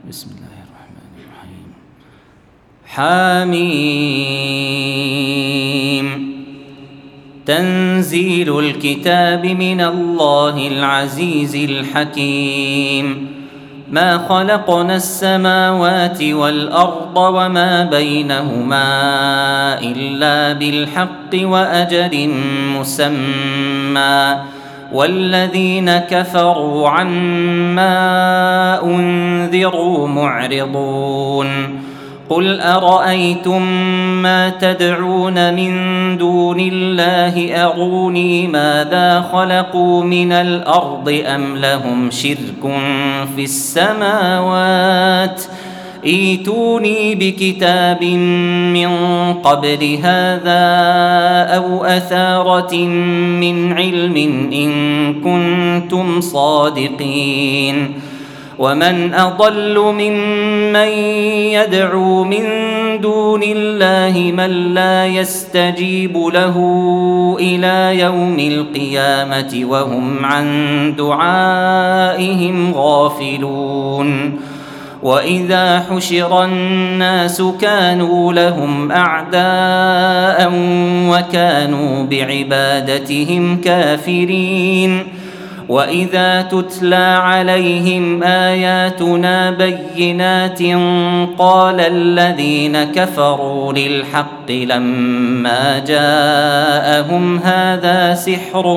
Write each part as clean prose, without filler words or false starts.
بسم الله الرحمن الرحيم. حميم. تنزيل الكتاب من الله العزيز الحكيم. ما خلقنا السماوات والأرض وما بينهما إلا بالحق وأجل مسمى، والذين كفروا عما أنذروا معرضون. قل أرأيتم ما تدعون من دون الله أروني ماذا خلقوا من الأرض أم لهم شرك في السماوات؟ ائتوني بكتاب من قبل هذا أو أثارة من علم إن كنتم صادقين. ومن أضل ممن يدعو من دون الله من لا يستجيب له إلى يوم القيامة وهم عن دعائهم غافلون. وإذا حشر الناس كانوا لهم أعداء وكانوا بعبادتهم كافرين. وإذا تتلى عليهم آياتنا بينات قال الذين كفروا للحق لما جاءهم هذا سحر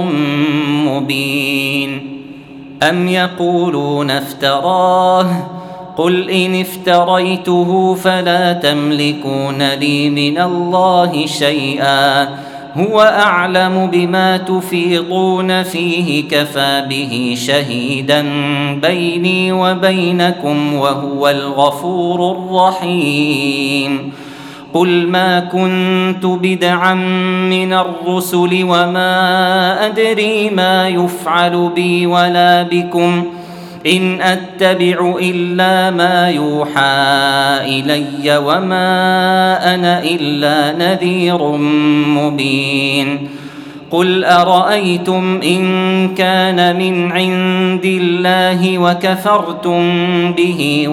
مبين. أم يقولون افتراه؟ قل إن افتريته فلا تملكون لي من الله شيئا، هو أعلم بما تفيضون فيه كفى به شهيدا بيني وبينكم وهو الغفور الرحيم. قل ما كنت بدعا من الرسل وما أدري ما يفعل بي ولا بكم، إن أتبع إلا ما يوحى إلي وما أنا إلا نذير مبين. قل أرأيتم إن كان من عند الله وكفرتم به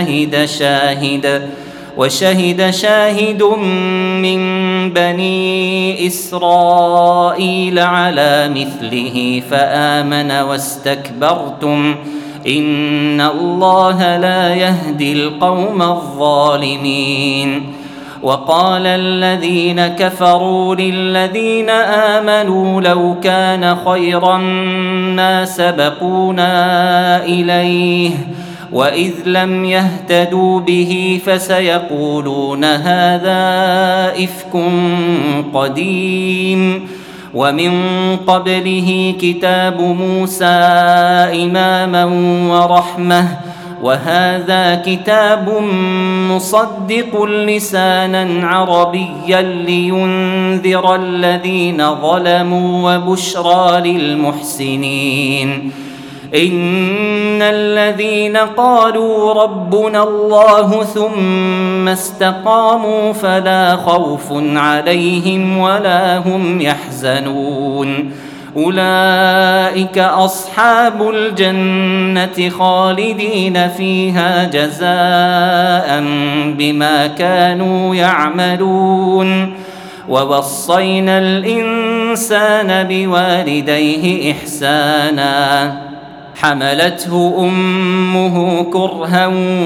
وشهد شاهد من بني إسرائيل على مثله فآمن واستكبرتم إن الله لا يهدي القوم الظالمين. وقال الذين كفروا للذين آمنوا لو كان خيرا ما سبقونا إليه وإذ لم يهتدوا به فسيقولون هذا إفك قديم. ومن قبله كتاب موسى إماما ورحمة، وهذا كتاب مصدق لسانا عربيا لينذر الذين ظلموا وبشرى للمحسنين. إن الذين قالوا ربنا الله ثم استقاموا فلا خوف عليهم ولا هم يحزنون. أولئك أصحاب الجنة خالدين فيها جزاء بما كانوا يعملون. ووصينا الإنسان بوالديه إحسانا، حملته أمه كرها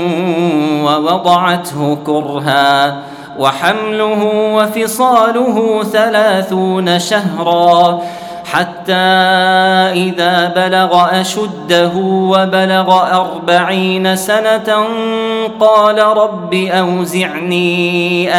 ووضعته كرها، وحمله وفصاله 30 شهرا، حتى إذا بلغ أشده وبلغ 40 سنة قال رب أوزعني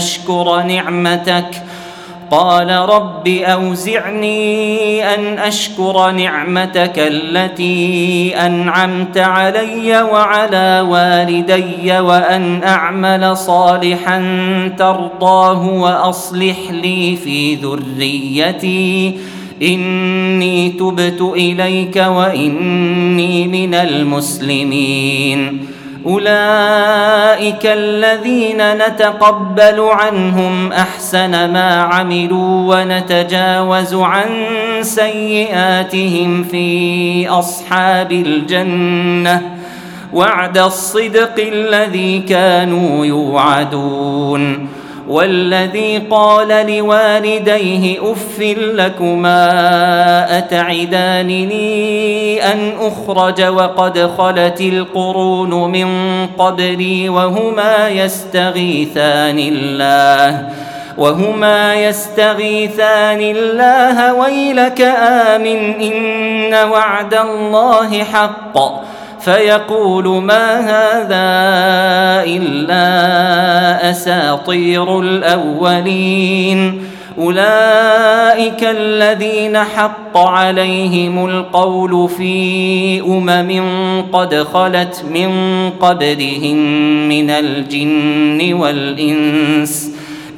أن أشكر نعمتك التي أنعمت علي وعلى والدي وأن أعمل صالحا ترضاه وأصلح لي في ذريتي إني تبت إليك وإني من المسلمين. أولئك الذين نتقبل عنهم أحسن ما عملوا ونتجاوز عن سيئاتهم في أصحاب الجنة وعد الصدق الذي كانوا يوعدون. والذي قال لوالديه أف لكما أتعدانني أن أخرج وقد خلت القرون من قبلي وهما يستغيثان الله ويلك آمن إن وعد الله حق فيقول ما هذا إلا أساطير الأولين. أولئك الذين حق عليهم القول في قد خلت من قبلهم من الجن والإنس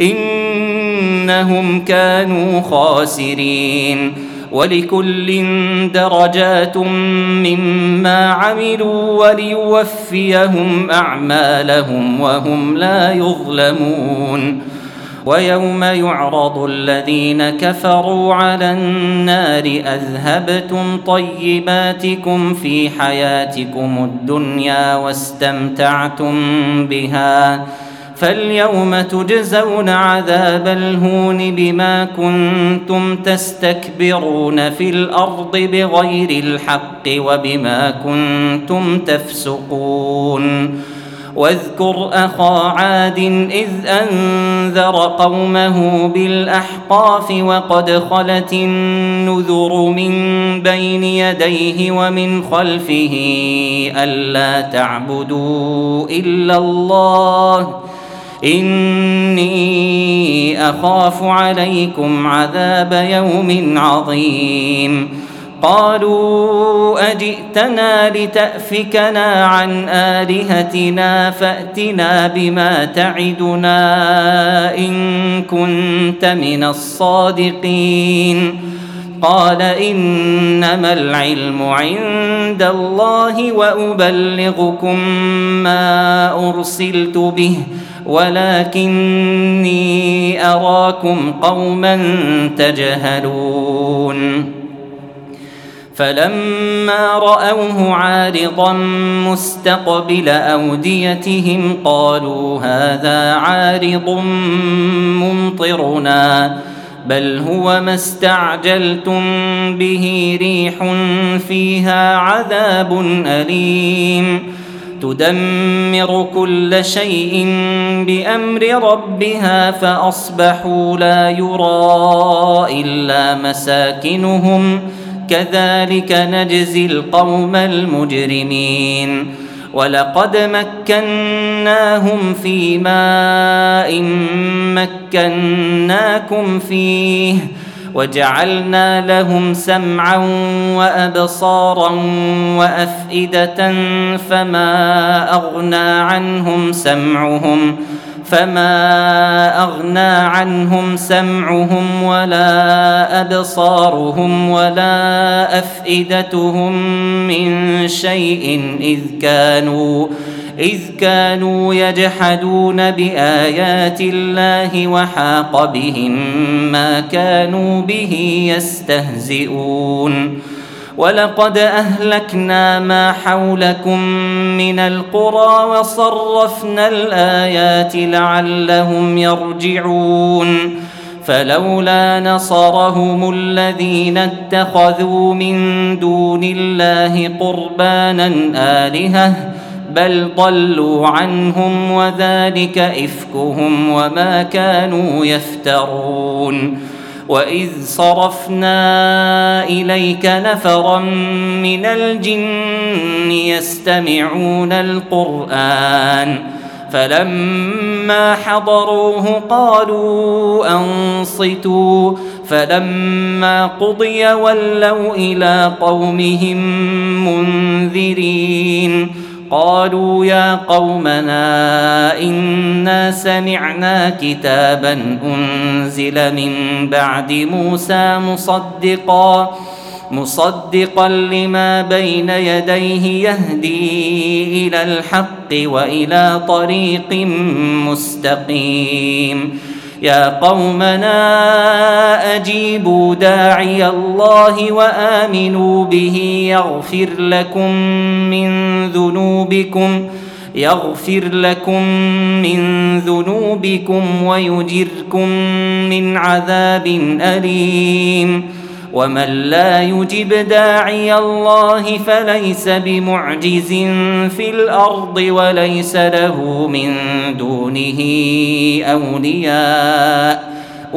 إنهم كانوا خاسرين. ولكل درجات مما عملوا وليوفيهم أعمالهم وهم لا يظلمون. ويوم يعرض الذين كفروا على النار أذهبتم طيباتكم في حياتكم الدنيا واستمتعتم بها فاليوم تجزون عذاب الهون بما كنتم تستكبرون في الأرض بغير الحق وبما كنتم تفسقون. واذكر أخا عاد إذ أنذر قومه بالأحقاف وقد خلت النذر من بين يديه ومن خلفه ألا تعبدوا إلا الله إني أخاف عليكم عذاب يوم عظيم. قالوا أجئتنا لتأفكنا عن آلهتنا فأتنا بما تعدنا إن كنت من الصادقين. قال إنما العلم عند الله وأبلغكم ما أرسلت به ولكني أراكم قوما تجهلون. فلما رأوه عارضا مستقبل أوديتهم قالوا هذا عارض ممطرنا بل هو ما استعجلتم به ريح فيها عذاب أليم تدمر كل شيء بأمر ربها فأصبحوا لا يرى إلا مساكنهم كذلك نجزي القوم المجرمين. ولقد مكناهم في ماء مكناكم فيه وجعلنا لهم سمعا وأبصارا وأفئدة فما أغنى عنهم سمعهم ولا أبصارهم ولا أفئدتهم من شيء إذ كانوا يجحدون بآيات الله وحاق بهم ما كانوا به يستهزئون. ولقد أهلكنا ما حولكم من القرى وصرفنا الآيات لعلهم يرجعون. فلولا نصرهم الذين اتخذوا من دون الله قربانا آلهة بل ضلوا عنهم وذلك إفكهم وما كانوا يفترون. وإذ صرفنا إليك نفرا من الجن يستمعون القرآن فلما حضروه قالوا أنصتوا فلما قضي ولوا إلى قومهم منذرين. قالوا يا قومنا إنا سمعنا كتابا أنزل من بعد موسى مصدقا لما بين يديه يهدي إلى الحق وإلى طريق مستقيم يا قومنا أجيبوا داعي الله وآمنوا به يغفر لكم من ذنوبكم ويجركم من عذاب أليم ومن لا يجب داعي الله فليس بمعجز في الأرض وليس له من دونه أولياء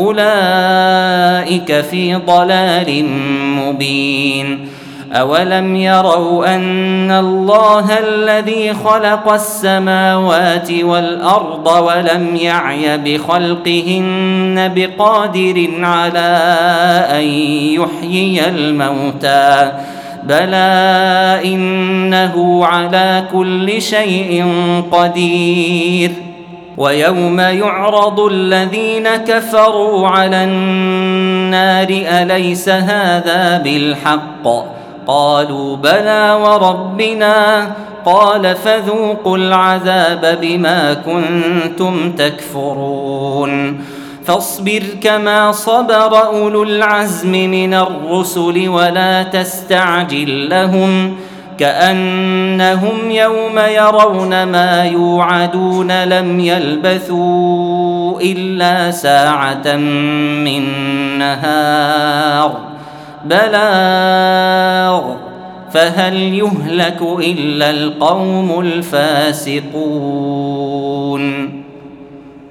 أولئك في ضلال مبين أولم يروا أن الله الذي خلق السماوات والأرض ولم يعي بخلقهن بقادر على أن يحيي الموتى بلى إنه على كل شيء قدير ويوم يعرض الذين كفروا على النار أليس هذا بالحق قالوا بلى وربنا قال فذوقوا العذاب بما كنتم تكفرون فاصبر كما صبر أولو العزم من الرسل ولا تستعجل لهم كأنهم يوم يرون ما يوعدون لم يلبثوا إلا ساعة من نهار بلاغ فهل يهلك إلا القوم الفاسقون